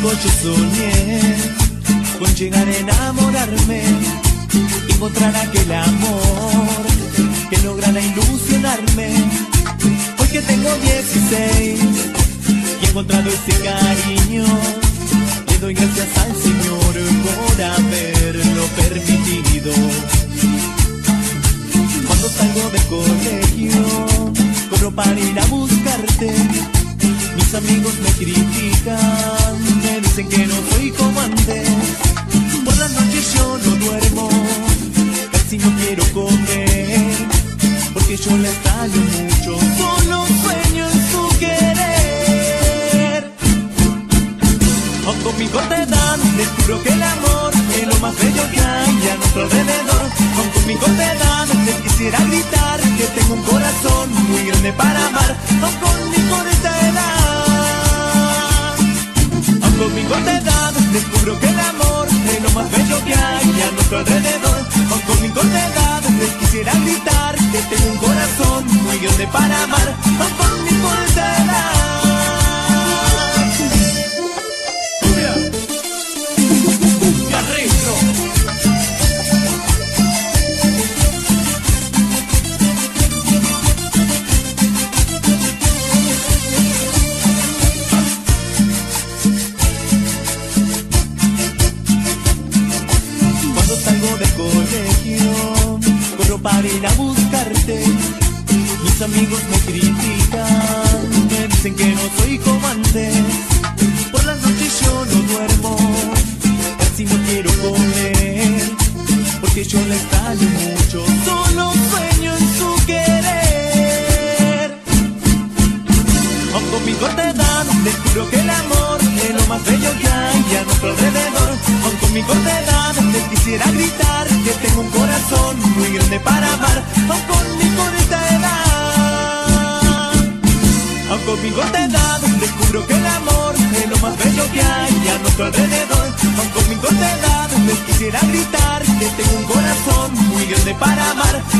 tiempo yo soñé con llegar a enamorarme, encontrar aquel amor que lograra ilusionarme. Hoy que tengo 16 y he encontrado ese cariño, le doy gracias al Señor por haberlo permitido. Cuando salgo del colegio, corro para ir a buscarte. Mis amigos me critican, me dicen que no soy como antes. Por las noches yo no duermo, casi no quiero comer, porque yo la extraño mucho, solo sueño en su querer. Aun con mi corta edad descubro que el amor es lo más bello que hay a nuestro alrededor. Aun con mi corta edad les quisiera gritar que tengo un corazón muy grande para amar. Aun con mi corta edad, aun con mi corta edad descubro que el amor es lo más bello que hay a nuestro alrededor. Aun con mi corta edad les quisiera gritar que tengo un corazón muy grande para amar. Aun con mi corta edad. Para ir a buscarte, mis amigos me critican, me dicen que no soy como antes. Por las noches yo no duermo, casi no quiero comer, porque yo la extraño mucho, solo sueño en su querer. Aun con mi corta edad descubro que el amor es lo más bello que hay a nuestro alrededor. Aun con mi corta edad les quisiera gritar que tengo un corazón muy grande para amar. Aun con mi corta edad, aun con mi corta edad descubro que el amor es lo más bello que hay a nuestro alrededor. Aun con mi corta edad les quisiera gritar que tengo un corazón muy grande para amar.